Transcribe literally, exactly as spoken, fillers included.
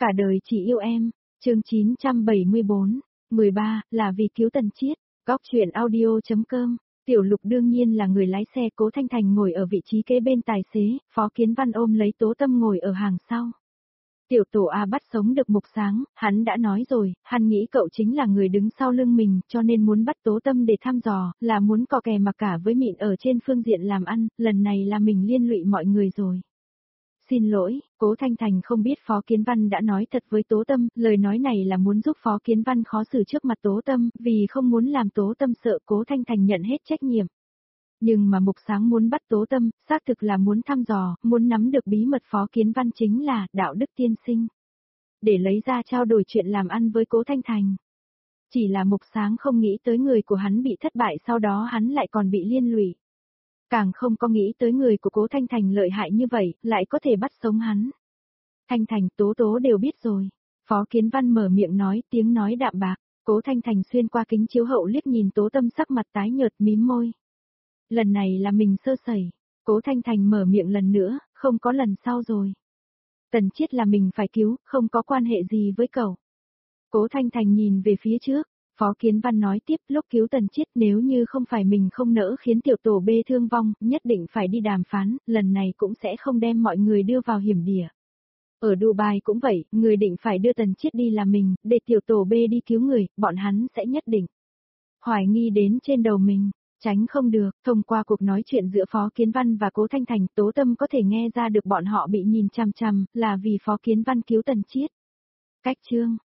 Cả đời chỉ yêu em, chương chín trăm bảy mươi bốn, mười ba, là vì cứu Tần Chiết, góc truyện audio.com, Tiểu Lục đương nhiên là người lái xe, Cố Thanh Thành ngồi ở vị trí kế bên tài xế, Phó Kiến Văn ôm lấy Tố Tâm ngồi ở hàng sau. Tiểu Tổ A bắt sống được Mục Sáng, hắn đã nói rồi, hắn nghĩ cậu chính là người đứng sau lưng mình, cho nên muốn bắt Tố Tâm để thăm dò, là muốn cò kè mà cả với mịn ở trên phương diện làm ăn, lần này là mình liên lụy mọi người rồi. Xin lỗi, Cố Thanh Thành không biết Phó Kiến Văn đã nói thật với Tố Tâm, lời nói này là muốn giúp Phó Kiến Văn khó xử trước mặt Tố Tâm, vì không muốn làm Tố Tâm sợ Cố Thanh Thành nhận hết trách nhiệm. Nhưng mà Mục Sáng muốn bắt Tố Tâm, xác thực là muốn thăm dò, muốn nắm được bí mật Phó Kiến Văn chính là đạo đức tiên sinh. Để lấy ra trao đổi chuyện làm ăn với Cố Thanh Thành. Chỉ là Mục Sáng không nghĩ tới người của hắn bị thất bại, sau đó hắn lại còn bị liên lụy. Càng không có nghĩ tới người của Cố Thanh Thành lợi hại như vậy, lại có thể bắt sống hắn. Thanh Thành, Tố Tố đều biết rồi. Phó Kiến Văn mở miệng nói, tiếng nói đạm bạc. Cố Thanh Thành xuyên qua kính chiếu hậu liếc nhìn Tố Tâm sắc mặt tái nhợt mím môi. Lần này là mình sơ sẩy. Cố Thanh Thành mở miệng lần nữa, không có lần sau rồi. Tần Chiết là mình phải cứu, không có quan hệ gì với cậu. Cố Thanh Thành nhìn về phía trước. Phó Kiến Văn nói tiếp, lúc cứu Tần Chiết nếu như không phải mình không nỡ khiến tiểu tổ B thương vong, nhất định phải đi đàm phán, lần này cũng sẽ không đem mọi người đưa vào hiểm địa. Ở Dubai cũng vậy, người định phải đưa Tần Chiết đi là mình, để tiểu tổ B đi cứu người, bọn hắn sẽ nhất định hoài nghi đến trên đầu mình, tránh không được. Thông qua cuộc nói chuyện giữa Phó Kiến Văn và Cố Thanh Thành, Tố Tâm có thể nghe ra được bọn họ bị nhìn chằm chằm, là vì Phó Kiến Văn cứu Tần Chiết. Cách chương